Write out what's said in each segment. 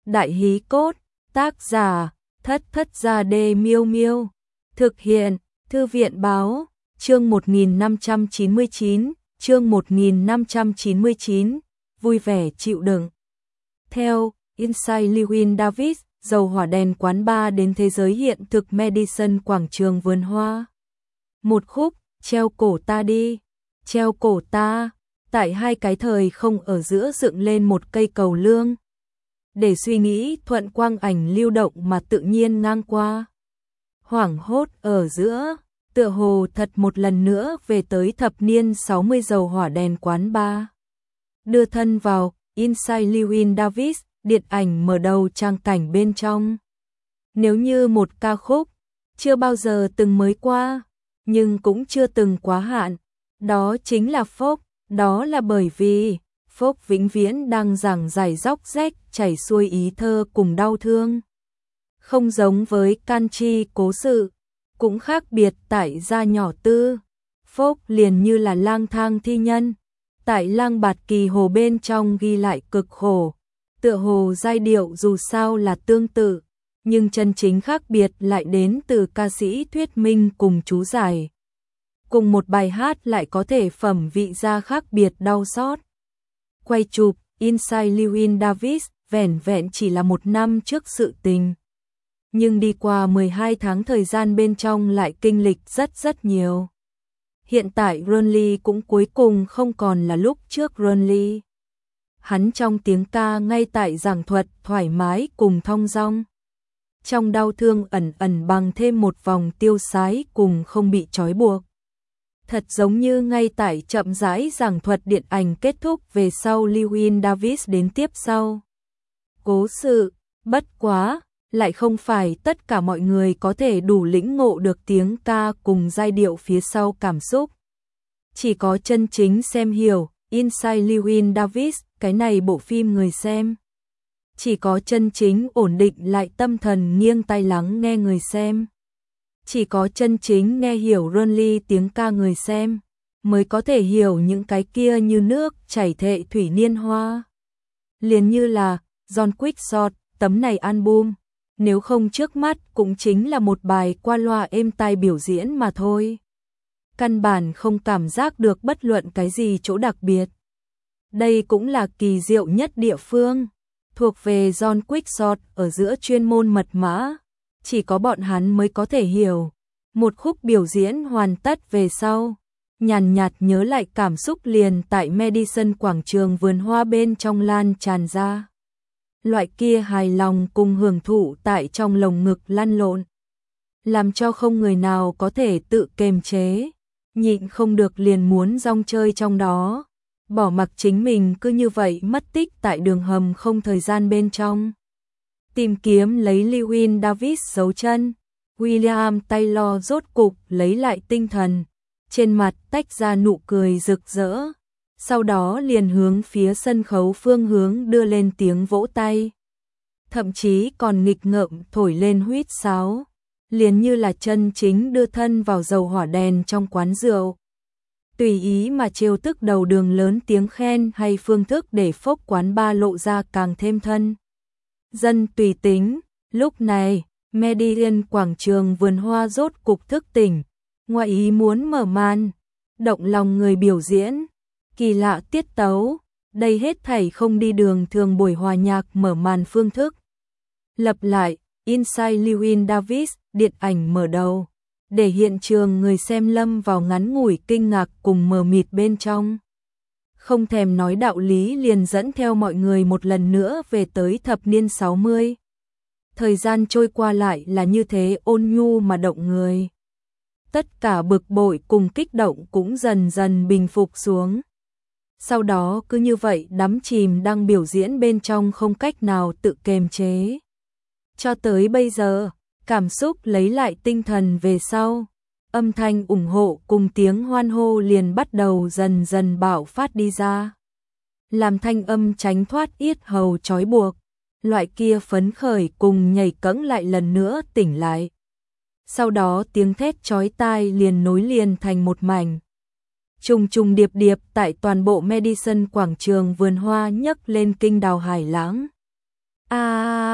Đại hí cốt, tác giả, Thất Thất Gia Đê Miêu Miêu. Thực hiện, Thư viện báo, chương 1599, chương 1599, vui vẻ chịu đựng. Theo, Inside Llewyn Davis, dầu hỏa đèn quán bar đến thế giới hiện thực Madison quảng trường vườn hoa. Một khúc, treo cổ ta đi, treo cổ ta, tại hai cái thời không ở giữa dựng lên một cây cầu lương. Để suy nghĩ thuận quang ảnh lưu động mà tự nhiên ngang qua. Hoảng hốt ở giữa, tựa hồ thật một lần nữa về tới thập niên 60 dầu hỏa đèn quán bar. Đưa thân vào, Inside Llewyn Davis, điện ảnh mở đầu trang cảnh bên trong. Nếu như một ca khúc, chưa bao giờ từng mới qua, nhưng cũng chưa từng quá hạn, đó chính là folk, đó là bởi vì folk vĩnh viễn đang giảng giải róc rách chảy xuôi ý thơ cùng đau thương. Không giống với country cố sự, cũng khác biệt tại gia nhỏ tư, folk liền như là lang thang thi nhân, tại lang bạt kỳ hồ bên trong ghi lại cực khổ, tựa hồ giai điệu dù sao là tương tự, nhưng chân chính khác biệt lại đến từ ca sĩ thuyết minh cùng chú giải. Cùng một bài hát lại có thể phẩm vị ra khác biệt đau xót. Quay chụp, Inside Llewyn Davis, vẻn vẹn chỉ là một năm trước sự tình. Nhưng đi qua 12 tháng thời gian bên trong lại kinh lịch rất nhiều. Hiện tại Ronly cũng cuối cùng không còn là lúc trước Ronly. Hắn trong tiếng ca ngay tại giảng thuật thoải mái cùng thong dong. Trong đau thương ẩn bằng thêm một vòng tiêu sái cùng không bị trói buộc. Thật giống như ngay tại chậm rãi giảng thuật điện ảnh kết thúc về sau Llewyn Davis đến tiếp sau. Cố sự, bất quá, lại không phải tất cả mọi người có thể đủ lĩnh ngộ được tiếng ca cùng giai điệu phía sau cảm xúc. Chỉ có chân chính xem hiểu, Inside Llewyn Davis, cái này bộ phim người xem. Chỉ có chân chính ổn định lại tâm thần nghiêng tai lắng nghe người xem. Chỉ có chân chính nghe hiểu Ronly tiếng ca người xem, mới có thể hiểu những cái kia như nước chảy thệ thủy niên hoa. Liền như là John Quickshot, tấm này album, nếu không trước mắt cũng chính là một bài qua loa êm tai biểu diễn mà thôi. Căn bản không cảm giác được bất luận cái gì chỗ đặc biệt. Đây cũng là kỳ diệu nhất địa phương, thuộc về John Quickshot ở giữa chuyên môn mật mã. Chỉ có bọn hắn mới có thể hiểu. Một khúc biểu diễn hoàn tất về sau, nhàn nhạt nhớ lại cảm xúc liền tại Madison quảng trường vườn hoa bên trong lan tràn ra. Loại kia hài lòng cùng hưởng thụ tại trong lồng ngực lăn lộn, làm cho không người nào có thể tự kiềm chế, nhịn không được liền muốn rong chơi trong đó, bỏ mặc chính mình cứ như vậy mất tích tại đường hầm không thời gian bên trong. Tìm kiếm lấy Llewyn Davis dấu chân, William Taylor rốt cục lấy lại tinh thần, trên mặt tách ra nụ cười rực rỡ, sau đó liền hướng phía sân khấu phương hướng đưa lên tiếng vỗ tay. Thậm chí còn nghịch ngợm thổi lên huýt sáo, liền như là chân chính đưa thân vào dầu hỏa đèn trong quán rượu. Tùy ý mà trêu tức đầu đường lớn tiếng khen hay phương thức để phốc quán bar lộ ra càng thêm thân. Dân tùy tính, lúc này, Madison quảng trường vườn hoa rốt cục thức tỉnh, ngoại ý muốn mở màn, động lòng người biểu diễn, kỳ lạ tiết tấu, đây hết thảy không đi đường thường buổi hòa nhạc mở màn phương thức. Lập lại, Inside Llewyn Davis, điện ảnh mở đầu, để hiện trường người xem lâm vào ngắn ngủi kinh ngạc cùng mờ mịt bên trong. Không thèm nói đạo lý liền dẫn theo mọi người một lần nữa về tới thập niên 60. Thời gian trôi qua lại là như thế ôn nhu mà động người. Tất cả bực bội cùng kích động cũng dần dần bình phục xuống. Sau đó cứ như vậy đắm chìm đang biểu diễn bên trong không cách nào tự kiềm chế. Cho tới bây giờ, cảm xúc lấy lại tinh thần về sau. Âm thanh ủng hộ cùng tiếng hoan hô liền bắt đầu dần dần bạo phát đi ra. Làm thanh âm tránh thoát yết hầu trói buộc, loại kia phấn khởi cùng nhảy cẫng lại lần nữa tỉnh lại. Sau đó tiếng thét chói tai liền nối liền thành một mảnh. Trùng trùng điệp điệp tại toàn bộ Madison quảng trường vườn hoa nhấc lên kinh đào hải lãng.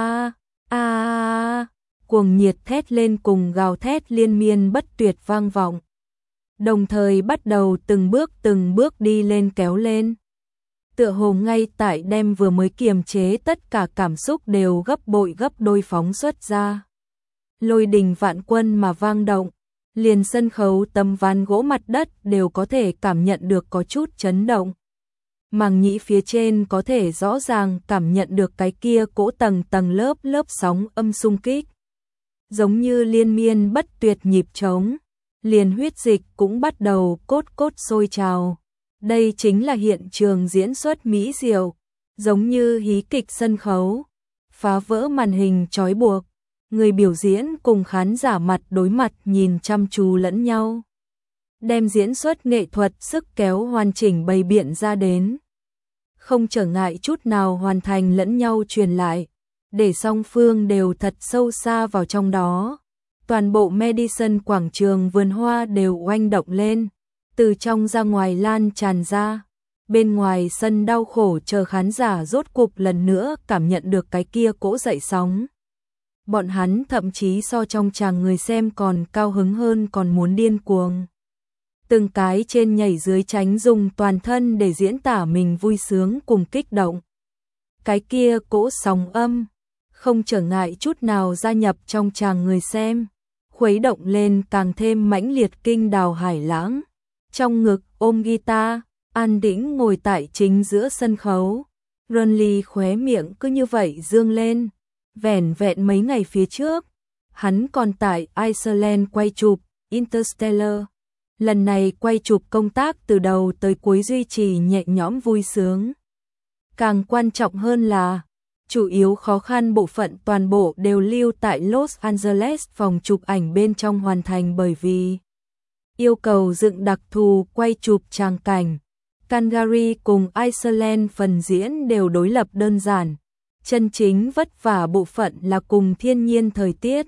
cuồng nhiệt thét lên cùng gào thét liên miên bất tuyệt vang vọng. Đồng thời bắt đầu từng bước đi lên kéo lên. Tựa hồ ngay tại đêm vừa mới kiềm chế tất cả cảm xúc đều gấp bội gấp đôi phóng xuất ra. Lôi đình vạn quân mà vang động, liền sân khấu tấm ván gỗ mặt đất đều có thể cảm nhận được có chút chấn động. Màng nhĩ phía trên có thể rõ ràng cảm nhận được cái kia cỗ tầng tầng lớp lớp sóng âm xung kích. Giống như liên miên bất tuyệt nhịp trống, liền huyết dịch cũng bắt đầu cốt cốt sôi trào. Đây chính là hiện trường diễn xuất mỹ diệu, giống như hí kịch sân khấu, phá vỡ màn hình trói buộc. Người biểu diễn cùng khán giả mặt đối mặt nhìn chăm chú lẫn nhau. Đem diễn xuất nghệ thuật sức kéo hoàn chỉnh bày biện ra đến. Không trở ngại chút nào hoàn thành lẫn nhau truyền lại, để song phương đều thật sâu xa vào trong đó. Toàn bộ Madison quảng trường vườn hoa đều oanh động lên, từ trong ra ngoài lan tràn ra. Bên ngoài sân đau khổ chờ khán giả rốt cục lần nữa cảm nhận được cái kia cỗ dậy sóng. Bọn hắn thậm chí so trong tràng người xem còn cao hứng hơn, còn muốn điên cuồng. Từng cái trên nhảy dưới tránh dùng toàn thân để diễn tả mình vui sướng cùng kích động. Cái kia cỗ sóng âm, không trở ngại chút nào gia nhập trong tràng người xem, khuấy động lên càng thêm mãnh liệt kinh đào hải lãng. Trong ngực ôm guitar, an tĩnh ngồi tại chính giữa sân khấu. Ronly khóe miệng cứ như vậy dương lên. Vẻn vẹn mấy ngày phía trước, hắn còn tại Iceland quay chụp Interstellar. Lần này quay chụp công tác từ đầu tới cuối duy trì nhẹ nhõm vui sướng. Càng quan trọng hơn là, chủ yếu khó khăn bộ phận toàn bộ đều lưu tại Los Angeles phòng chụp ảnh bên trong hoàn thành, bởi vì yêu cầu dựng đặc thù quay chụp tràng cảnh. Calgary cùng Iceland phần diễn đều đối lập đơn giản. Chân chính vất vả bộ phận là cùng thiên nhiên thời tiết,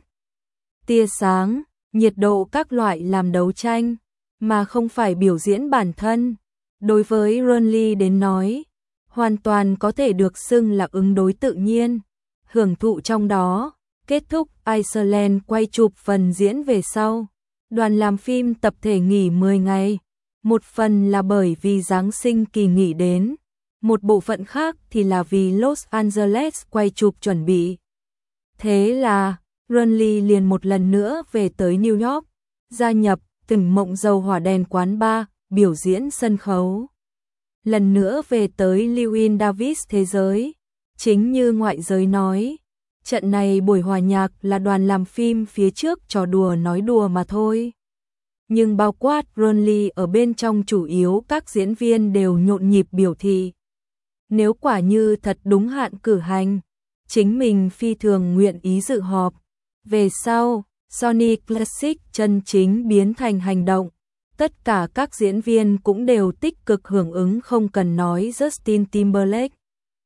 tia sáng, nhiệt độ các loại làm đấu tranh, mà không phải biểu diễn bản thân. Đối với Ronly đến nói, hoàn toàn có thể được xưng là ứng đối tự nhiên, hưởng thụ trong đó. Kết thúc Iceland quay chụp phần diễn về sau, đoàn làm phim tập thể nghỉ 10 ngày, một phần là bởi vì Giáng sinh kỳ nghỉ đến. Một bộ phận khác thì là vì Los Angeles quay chụp chuẩn bị. Thế là, Ronly liền một lần nữa về tới New York, gia nhập Tỉnh Mộng Dầu Hỏa Đèn quán bar, biểu diễn sân khấu. Lần nữa về tới Llewyn Davis thế giới. Chính như ngoại giới nói, trận này buổi hòa nhạc là đoàn làm phim phía trước trò đùa nói đùa mà thôi. Nhưng bao quát Ronly ở bên trong chủ yếu các diễn viên đều nhộn nhịp biểu thị. Nếu quả như thật đúng hạn cử hành, chính mình phi thường nguyện ý dự họp. Về sau, Sony Classic chân chính biến thành hành động. Tất cả các diễn viên cũng đều tích cực hưởng ứng, không cần nói Justin Timberlake,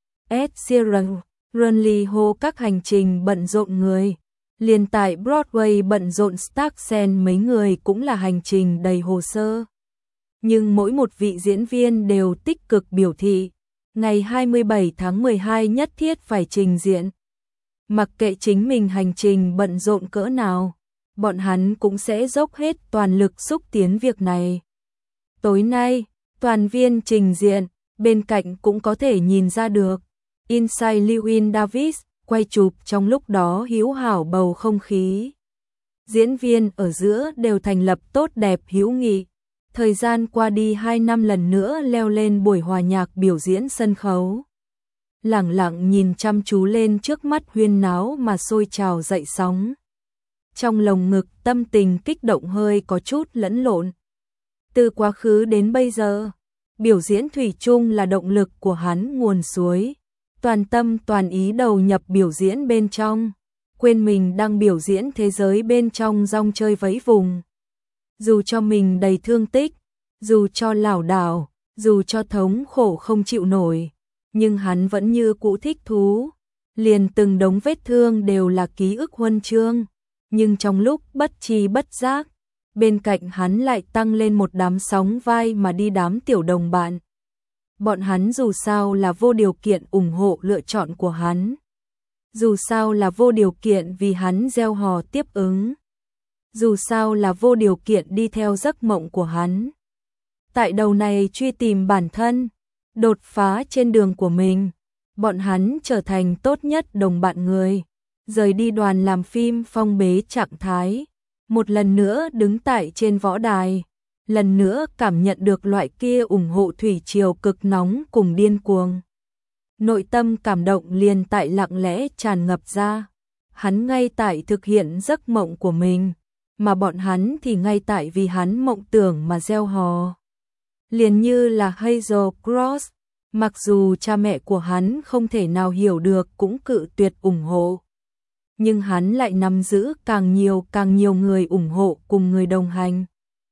Ed Sheeran, Ronly hô các hành trình bận rộn người. Liền tại Broadway bận rộn Starksen mấy người cũng là hành trình đầy hồ sơ. Nhưng mỗi một vị diễn viên đều tích cực biểu thị, ngày 27 tháng 12 nhất thiết phải trình diện. Mặc kệ chính mình hành trình bận rộn cỡ nào, bọn hắn cũng sẽ dốc hết toàn lực xúc tiến việc này. Tối nay, toàn viên trình diện, bên cạnh cũng có thể nhìn ra được. Inside Llewyn Davis, quay chụp trong lúc đó hữu hảo bầu không khí. Diễn viên ở giữa đều thành lập tốt đẹp hữu nghị. Thời gian qua đi 2 năm lần nữa leo lên buổi hòa nhạc biểu diễn sân khấu. Lẳng lặng nhìn chăm chú lên trước mắt huyên náo mà sôi trào dậy sóng. Trong lồng ngực tâm tình kích động hơi có chút lẫn lộn. Từ quá khứ đến bây giờ, biểu diễn thủy chung là động lực của hắn nguồn suối. Toàn tâm toàn ý đầu nhập biểu diễn bên trong, quên mình đang biểu diễn thế giới bên trong rong chơi vẫy vùng. Dù cho mình đầy thương tích, dù cho lảo đảo, dù cho thống khổ không chịu nổi, nhưng hắn vẫn như cũ thích thú. Liền từng đống vết thương đều là ký ức huân chương, nhưng trong lúc bất tri bất giác, bên cạnh hắn lại tăng lên một đám sóng vai mà đi đám tiểu đồng bạn. Bọn hắn dù sao là vô điều kiện ủng hộ lựa chọn của hắn. Dù sao là vô điều kiện vì hắn gieo hò tiếp ứng. Dù sao là vô điều kiện đi theo giấc mộng của hắn. Tại đầu này truy tìm bản thân, đột phá trên đường của mình, bọn hắn trở thành tốt nhất đồng bạn người, rời đi đoàn làm phim phong bế trạng thái, một lần nữa đứng tại trên võ đài, lần nữa cảm nhận được loại kia ủng hộ thủy triều cực nóng cùng điên cuồng. Nội tâm cảm động liền tại lặng lẽ tràn ngập ra, hắn ngay tại thực hiện giấc mộng của mình, mà bọn hắn thì ngay tại vì hắn mộng tưởng mà gieo hò. Liền như là Hazel Cross, mặc dù cha mẹ của hắn không thể nào hiểu được cũng cự tuyệt ủng hộ. Nhưng hắn lại nắm giữ càng nhiều người ủng hộ cùng người đồng hành.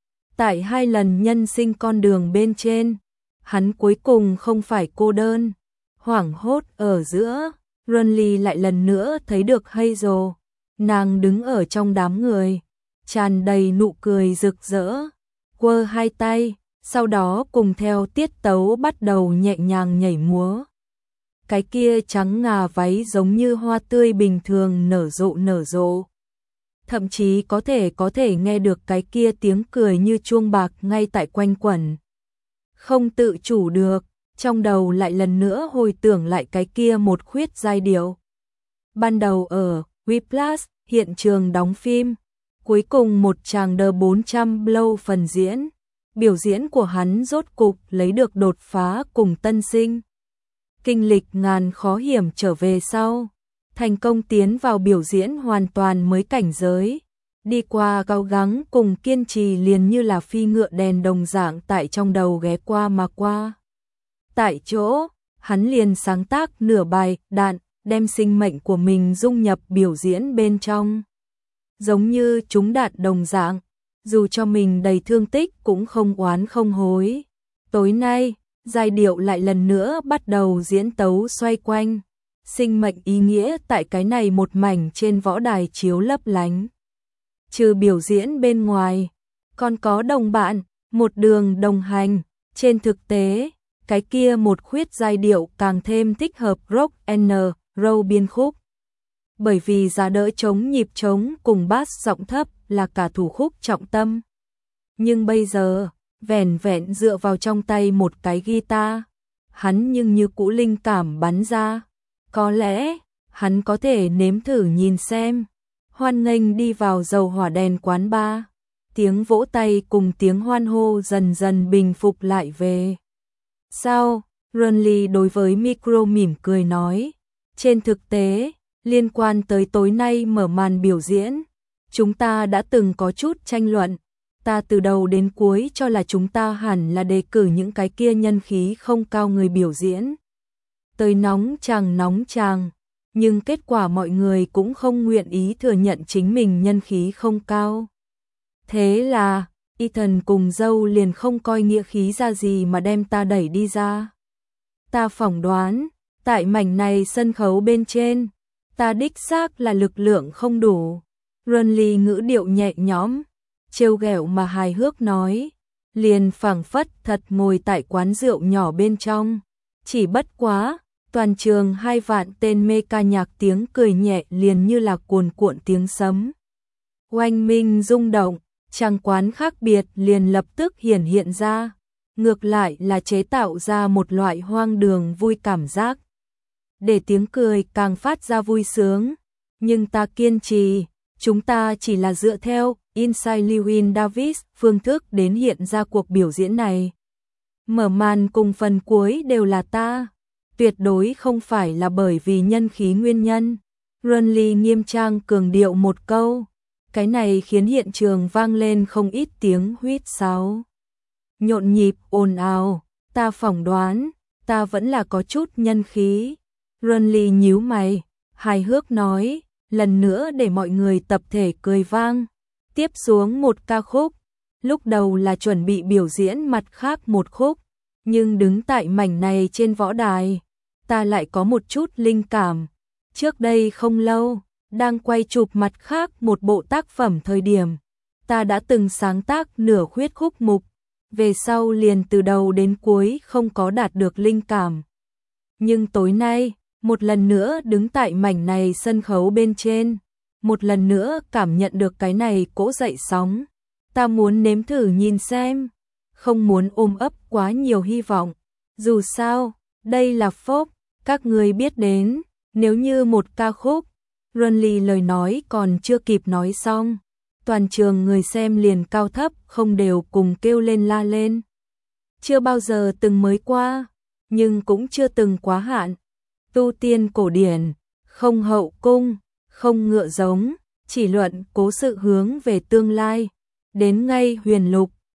Tại 2 lần nhân sinh con đường bên trên, hắn cuối cùng không phải cô đơn. Hoảng hốt ở giữa, Runley lại lần nữa thấy được Hazel. Nàng đứng ở trong đám người, tràn đầy nụ cười rực rỡ, quơ 2 tay, sau đó cùng theo tiết tấu bắt đầu nhẹ nhàng nhảy múa. Cái kia trắng ngà váy giống như hoa tươi bình thường nở rộ. Thậm chí có thể nghe được cái kia tiếng cười như chuông bạc ngay tại quanh quẩn. Không tự chủ được, trong đầu lại lần nữa hồi tưởng lại cái kia một khuyết giai điệu. Ban đầu ở Whiplash, hiện trường đóng phim, cuối cùng một tràng The 400 Blow phần diễn. Biểu diễn của hắn rốt cục lấy được đột phá cùng tân sinh. Kinh lịch ngàn khó hiểm trở về sau, thành công tiến vào biểu diễn hoàn toàn mới cảnh giới. Đi qua gao gắng cùng kiên trì liền như là phi ngựa đèn đồng dạng tại trong đầu ghé qua mà qua. Tại chỗ, hắn liền sáng tác nửa bài đạn, đem sinh mệnh của mình dung nhập biểu diễn bên trong. Giống như trúng đạn đồng dạng, dù cho mình đầy thương tích cũng không oán không hối. Tối nay, giai điệu lại lần nữa bắt đầu diễn tấu xoay quanh. Sinh mệnh ý nghĩa tại cái này một mảnh trên võ đài chiếu lấp lánh. Trừ biểu diễn bên ngoài, còn có đồng bạn, một đường đồng hành. Trên thực tế, cái kia một khuyết giai điệu càng thêm thích hợp rock and roll biên khúc. Bởi vì giá đỡ trống nhịp trống cùng bass giọng thấp là cả thủ khúc trọng tâm. Nhưng bây giờ, vẻn vẹn dựa vào trong tay một cái guitar, hắn nhưng như cũ linh cảm bắn ra. Có lẽ, hắn có thể nếm thử nhìn xem. Hoan nghênh đi vào dầu hỏa đèn quán bar. Tiếng vỗ tay cùng tiếng hoan hô dần dần bình phục lại về. Sao? Runley đối với micro mỉm cười nói. Trên thực tế, liên quan tới tối nay mở màn biểu diễn, chúng ta đã từng có chút tranh luận. Ta từ đầu đến cuối cho là chúng ta hẳn là đề cử những cái kia nhân khí không cao người biểu diễn. Tới nóng chàng, nhưng kết quả mọi người cũng không nguyện ý thừa nhận chính mình nhân khí không cao. Thế là, Ethan cùng dâu liền không coi nghĩa khí ra gì mà đem ta đẩy đi ra. Ta phỏng đoán, tại mảnh này sân khấu bên trên, ta đích xác là lực lượng không đủ. Runley ngữ điệu nhẹ nhõm, trêu ghẹo mà hài hước nói, liền phảng phất thật ngồi tại quán rượu nhỏ bên trong. Chỉ bất quá, toàn trường 2 vạn tên mê ca nhạc tiếng cười nhẹ liền như là cuồn cuộn tiếng sấm. Oanh minh rung động, trang quán khác biệt liền lập tức hiển hiện ra, ngược lại là chế tạo ra một loại hoang đường vui cảm giác. Để tiếng cười càng phát ra vui sướng, nhưng ta kiên trì, chúng ta chỉ là dựa theo Inside Llewyn Davis phương thức đến hiện ra cuộc biểu diễn này. Mở màn cùng phần cuối đều là ta, tuyệt đối không phải là bởi vì nhân khí nguyên nhân. Runley nghiêm trang cường điệu một câu, cái này khiến hiện trường vang lên không ít tiếng huýt sáo. Nhộn nhịp ồn ào, ta phỏng đoán, ta vẫn là có chút nhân khí. Runley nhíu mày, hài hước nói, lần nữa để mọi người tập thể cười vang. Tiếp xuống một ca khúc, lúc đầu là chuẩn bị biểu diễn mặt khác một khúc, nhưng đứng tại mảnh này trên võ đài, ta lại có một chút linh cảm. Trước đây không lâu, đang quay chụp mặt khác một bộ tác phẩm thời điểm, ta đã từng sáng tác nửa khuyết khúc mục, về sau liền từ đầu đến cuối không có đạt được linh cảm. Nhưng tối nay, một lần nữa đứng tại mảnh này sân khấu bên trên, một lần nữa cảm nhận được cái này cỗ dậy sóng. Ta muốn nếm thử nhìn xem, không muốn ôm ấp quá nhiều hy vọng. Dù sao, đây là phốp, các người biết đến, nếu như một ca khúc. Runly lời nói còn chưa kịp nói xong, toàn trường người xem liền cao thấp không đều cùng kêu lên la lên. Chưa bao giờ từng mới qua, nhưng cũng chưa từng quá hạn. Tu tiên cổ điển, không hậu cung, không ngựa giống, chỉ luận cố sự hướng về tương lai. Đến ngay huyền lục,